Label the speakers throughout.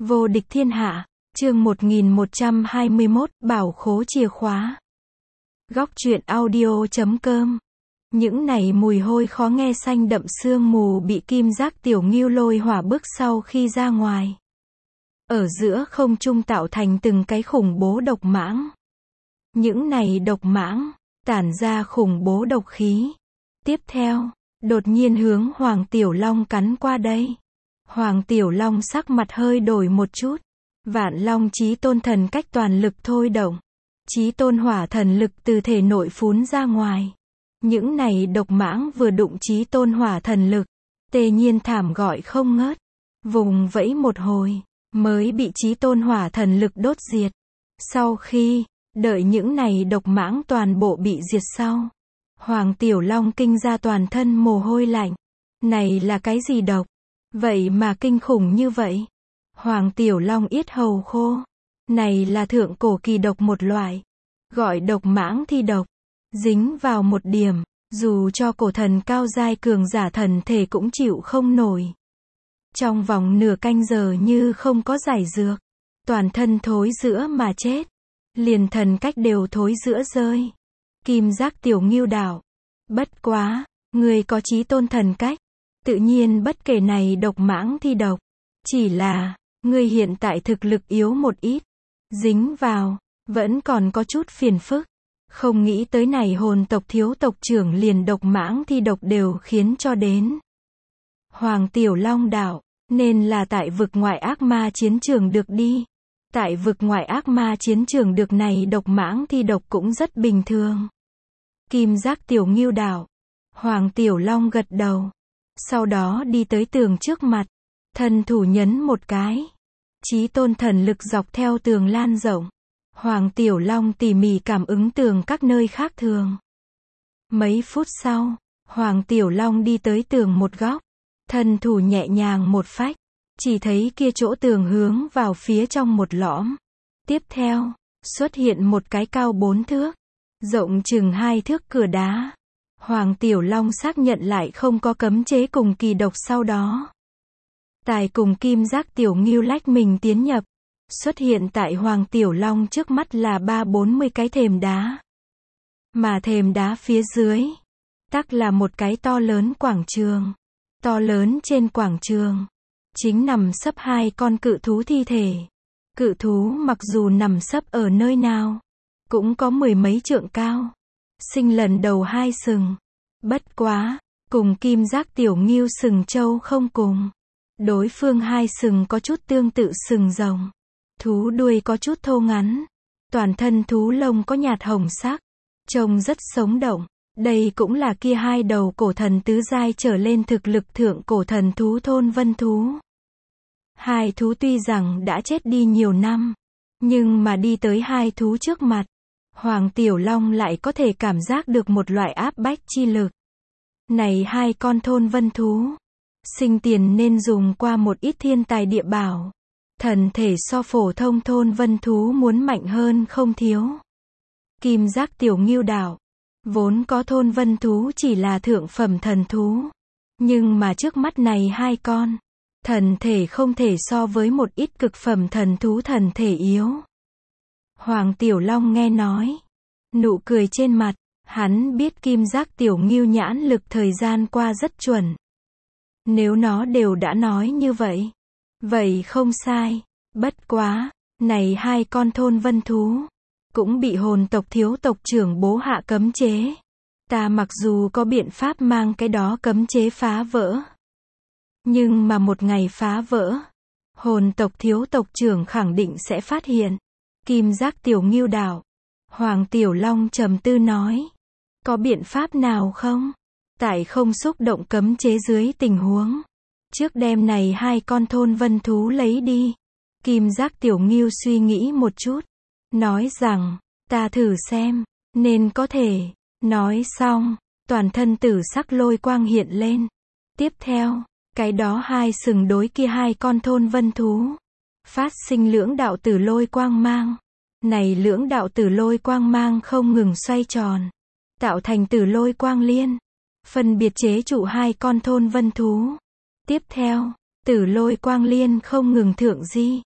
Speaker 1: Vô địch thiên hạ, chương 1121, bảo khố chìa khóa. Góc truyện audio.com. Những này mùi hôi khó nghe xanh đậm sương mù bị Kim Giác Tiểu Ngưu lôi hỏa bức sau khi ra ngoài. Ở giữa không trung tạo thành từng cái khủng bố độc mãng. Những này độc mãng, tản ra khủng bố độc khí. Tiếp theo, đột nhiên hướng Hoàng Tiểu Long cắn qua đây. Hoàng Tiểu Long sắc mặt hơi đổi một chút. Vạn Long Chí Tôn thần cách toàn lực thôi động. Chí Tôn hỏa thần lực từ thể nội phún ra ngoài. Những này độc mãng vừa đụng Chí Tôn hỏa thần lực, Tề Nhiên thảm gọi không ngớt. Vùng vẫy một hồi, mới bị Chí Tôn hỏa thần lực đốt diệt. Sau khi, đợi những này độc mãng toàn bộ bị diệt sau, Hoàng Tiểu Long kinh ra toàn thân mồ hôi lạnh. Này là cái gì độc? Vậy mà kinh khủng như vậy. Hoàng Tiểu Long yết hầu khô. Này là thượng cổ kỳ độc một loại. Gọi độc mãng thi độc. Dính vào một điểm, dù cho cổ thần cao giai cường giả thần thể cũng chịu không nổi. Trong vòng nửa canh giờ như không có giải dược. Toàn thân thối rữa mà chết. Liền thần cách đều thối rữa rơi. Kim Giác Tiểu Ngưu đạo. Bất quá, người có Chí Tôn thần cách. Tự nhiên bất kể này độc mãng thi độc. Chỉ là, ngươi hiện tại thực lực yếu một ít. Dính vào, vẫn còn có chút phiền phức. Không nghĩ tới này hồn tộc thiếu tộc trưởng liền độc mãng thi độc đều khiến cho đến. Hoàng Tiểu Long đạo, nên là tại vực ngoại ác ma chiến trường được đi. Tại vực ngoại ác ma chiến trường được này độc mãng thi độc cũng rất bình thường. Kim Giác Tiểu Ngưu đạo. Hoàng Tiểu Long gật đầu. Sau đó đi tới tường trước mặt. Thần thủ nhấn một cái. Chí Tôn thần lực dọc theo tường lan rộng. Hoàng Tiểu Long tỉ mỉ cảm ứng tường các nơi khác thường. Mấy phút sau, Hoàng Tiểu Long đi tới tường một góc. Thần thủ nhẹ nhàng một phách. Chỉ thấy kia chỗ tường hướng vào phía trong một lõm. Tiếp theo, xuất hiện một cái cao 4 thước. Rộng chừng 2 thước cửa đá. Hoàng Tiểu Long xác nhận lại không có cấm chế cùng kỳ độc sau đó. Tài cùng Kim Giác Tiểu Ngưu lách mình tiến nhập. Xuất hiện tại Hoàng Tiểu Long trước mắt là 30-40 cái thềm đá. Mà thềm đá phía dưới, tắc là một cái to lớn quảng trường. To lớn trên quảng trường, chính nằm sấp 2 con cự thú thi thể. Cự thú mặc dù nằm sấp ở nơi nào, cũng có 10 mấy trượng cao. Sinh lần đầu 2 sừng. Bất quá, cùng Kim Giác Tiểu Ngưu sừng trâu không cùng. Đối phương 2 sừng có chút tương tự sừng rồng. Thú đuôi có chút thô ngắn. Toàn thân thú lông có nhạt hồng sắc. Trông rất sống động. Đây cũng là kia 2 đầu cổ thần tứ giai trở lên thực lực thượng cổ thần thú thôn vân thú. 2 thú tuy rằng đã chết đi nhiều năm, nhưng mà đi tới 2 thú trước mặt, Hoàng Tiểu Long lại có thể cảm giác được một loại áp bách chi lực. Này 2 con thôn vân thú, sinh tiền nên dùng qua một ít thiên tài địa bảo. Thần thể so phổ thông thôn vân thú muốn mạnh hơn không thiếu. Kim Giác Tiểu Ngưu đạo. Vốn có thôn vân thú chỉ là thượng phẩm thần thú. Nhưng mà trước mắt này 2 con. Thần thể không thể so với một ít cực phẩm thần thú thần thể yếu. Hoàng Tiểu Long nghe nói. Nụ cười trên mặt. Hắn biết Kim Giác Tiểu Ngưu nhãn lực thời gian qua rất chuẩn. Nếu nó đều đã nói như vậy. Vậy không sai. Bất quá, này 2 con thôn vân thú. Cũng bị hồn tộc thiếu tộc trưởng bố hạ cấm chế. Ta mặc dù có biện pháp mang cái đó cấm chế phá vỡ. Nhưng mà một ngày phá vỡ. Hồn tộc thiếu tộc trưởng khẳng định sẽ phát hiện. Kim Giác Tiểu Ngưu đạo. Hoàng Tiểu Long trầm tư nói. Có biện pháp nào không? Tại không xúc động cấm chế dưới tình huống. Trước đêm này 2 con thôn vân thú lấy đi. Kim Giác Tiểu Ngưu suy nghĩ một chút. Nói rằng, ta thử xem, nên có thể. Nói xong, toàn thân tử sắc lôi quang hiện lên. Tiếp theo, cái đó 2 sừng đối kia 2 con thôn vân thú. Phát sinh lưỡng đạo tử lôi quang mang. Này lưỡng đạo tử lôi quang mang không ngừng xoay tròn. Tạo thành tử lôi quang liên. Phân biệt chế trụ 2 con thôn vân thú. Tiếp theo, tử lôi quang liên không ngừng thượng di.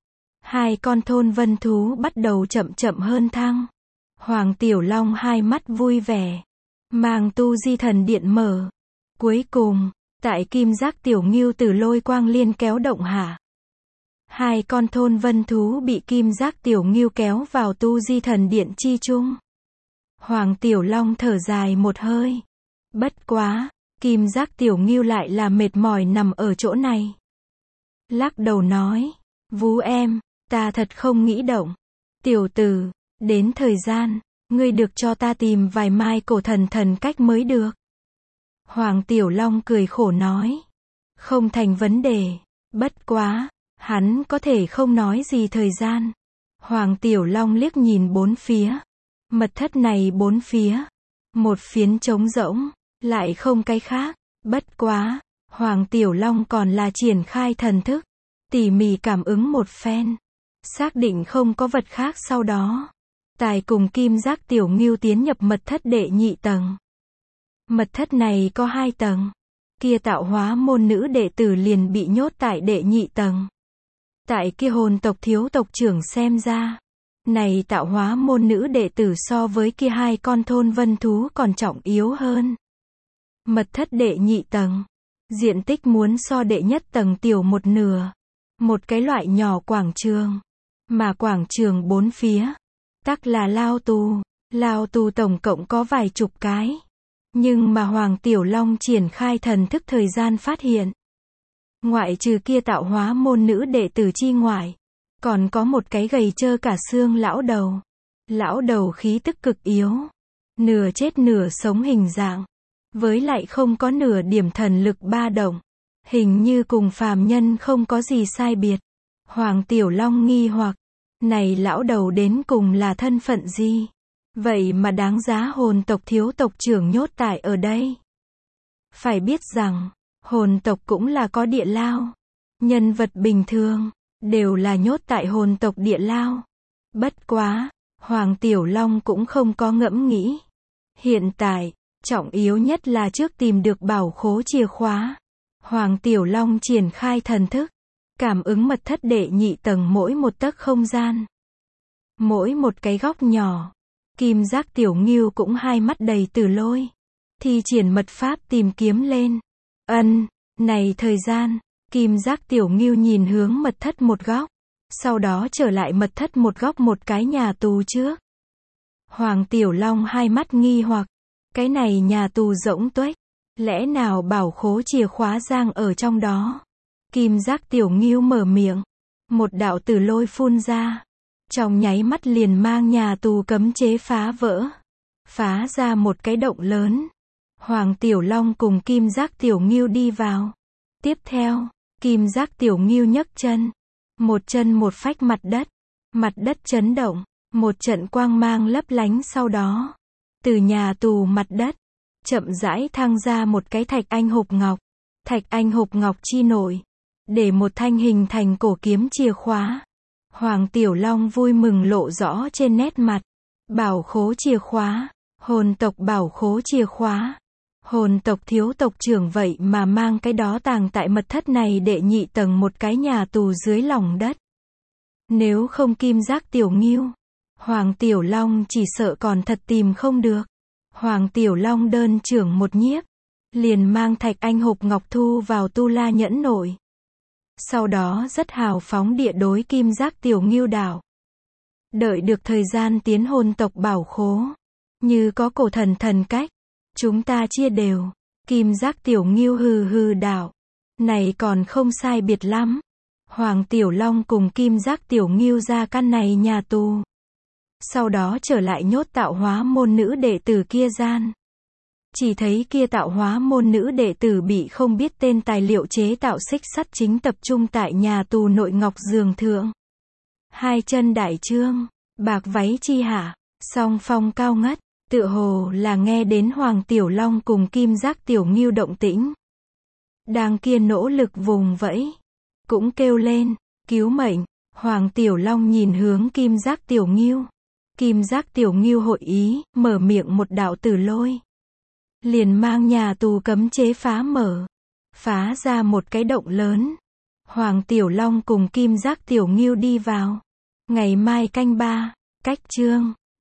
Speaker 1: Hai con thôn vân thú bắt đầu chậm chậm hơn thăng. Hoàng Tiểu Long hai mắt vui vẻ, mang tu di thần điện mở. Cuối cùng, tại kim giác tiểu ngưu từ lôi quang liên kéo động hạ, hai con thôn vân thú bị kim giác tiểu ngưu kéo vào tu di thần điện chi chung. Hoàng Tiểu Long thở dài một hơi. Bất quá, kim giác tiểu ngưu lại là mệt mỏi nằm ở chỗ này. Lắc đầu nói, Vú em, ta thật không nghĩ động. Tiểu tử, đến thời gian, ngươi được cho ta tìm vài mai cổ thần thần cách mới được. Hoàng Tiểu Long cười khổ nói, không thành vấn đề, bất quá, hắn có thể không nói gì thời gian. Hoàng Tiểu Long liếc nhìn bốn phía. Mật thất này bốn phía, một phiến trống rỗng, lại không cái khác. Bất quá, Hoàng Tiểu Long còn là triển khai thần thức, tỉ mỉ cảm ứng một phen, xác định không có vật khác sau đó. Tài cùng kim giác tiểu ngưu tiến nhập mật thất đệ nhị tầng. Mật thất này có 2 tầng. Kia tạo hóa môn nữ đệ tử liền bị nhốt tại đệ nhị tầng. Tại kia hồn tộc thiếu tộc trưởng xem ra, này tạo hóa môn nữ đệ tử so với kia 2 con thôn vân thú còn trọng yếu hơn. Mật thất đệ nhị tầng, diện tích muốn so đệ nhất tầng tiểu một nửa. Một cái loại nhỏ quảng trường, mà quảng trường bốn phía, tắc là lao tù tổng cộng có vài chục cái. Nhưng mà Hoàng Tiểu Long triển khai thần thức thời gian phát hiện, ngoại trừ kia tạo hóa môn nữ đệ tử chi ngoại, còn có một cái gầy trơ cả xương lão đầu. Lão đầu khí tức cực yếu, nửa chết nửa sống hình dạng, với lại không có nửa điểm thần lực ba động, hình như cùng phàm nhân không có gì sai biệt. Hoàng Tiểu Long nghi hoặc, này lão đầu đến cùng là thân phận gì? Vậy mà đáng giá hồn tộc thiếu tộc trưởng nhốt tại ở đây. Phải biết rằng, hồn tộc cũng là có địa lao. Nhân vật bình thường, đều là nhốt tại hồn tộc địa lao. Bất quá, Hoàng Tiểu Long cũng không có ngẫm nghĩ. Hiện tại, trọng yếu nhất là trước tìm được bảo khố chìa khóa. Hoàng Tiểu Long triển khai thần thức, cảm ứng mật thất đệ nhị tầng mỗi một tấc không gian. Mỗi một cái góc nhỏ. Kim giác tiểu ngưu cũng hai mắt đầy tử lôi. Thi triển mật pháp tìm kiếm lên. Này thời gian, kim giác tiểu ngưu nhìn hướng mật thất một góc. Sau đó trở lại mật thất một góc một cái nhà tù trước. Hoàng Tiểu Long hai mắt nghi hoặc. Cái này nhà tù rỗng tuếch. Lẽ nào bảo khố chìa khóa giang ở trong đó? Kim giác tiểu ngưu mở miệng. Một đạo tử lôi phun ra. Trong nháy mắt liền mang nhà tù cấm chế phá vỡ. Phá ra một cái động lớn. Hoàng Tiểu Long cùng kim giác tiểu ngưu đi vào. Tiếp theo, kim giác tiểu ngưu nhấc chân. Một chân một phách mặt đất. Mặt đất chấn động. Một trận quang mang lấp lánh sau đó. Từ nhà tù mặt đất, chậm rãi thăng ra một cái thạch anh hộp ngọc. Thạch anh hộp ngọc chi nội. Để một thanh hình thành cổ kiếm chìa khóa. Hoàng Tiểu Long vui mừng lộ rõ trên nét mặt. Bảo khố chìa khóa. Hồn tộc bảo khố chìa khóa. Hồn tộc thiếu tộc trưởng vậy mà mang cái đó tàng tại mật thất này đệ nhị tầng một cái nhà tù dưới lòng đất. Nếu không kim giác tiểu ngưu, Hoàng Tiểu Long chỉ sợ còn thật tìm không được. Hoàng Tiểu Long đơn trưởng một nhiếp, liền mang thạch anh hộp ngọc thu vào tu la nhẫn nội. Sau đó rất hào phóng địa đối kim giác tiểu ngưu đảo. Đợi được thời gian tiến hồn tộc bảo khố. Như có cổ thần thần cách. Chúng ta chia đều. Kim giác tiểu ngưu hừ hừ đảo. Này còn không sai biệt lắm. Hoàng Tiểu Long cùng kim giác tiểu ngưu ra căn này nhà tù. Sau đó trở lại nhốt tạo hóa môn nữ đệ tử kia gian. Chỉ thấy kia tạo hóa môn nữ đệ tử bị không biết tên tài liệu chế tạo xích sắt chính tập trung tại nhà tù nội ngọc giường thượng. Hai chân đại trương, bạc váy chi hạ, song phong cao ngất, tựa hồ là nghe đến Hoàng Tiểu Long cùng kim giác tiểu ngưu động tĩnh. Đang kia nỗ lực vùng vẫy, cũng kêu lên, cứu mệnh. Hoàng Tiểu Long nhìn hướng kim giác tiểu ngưu. Kim giác tiểu ngưu hội ý, mở miệng một đạo tử lôi. Liền mang nhà tù cấm chế phá mở. Phá ra một cái động lớn. Hoàng Tiểu Long cùng Kim Giác Tiểu Ngưu đi vào. Ngày mai canh 3. Cách chương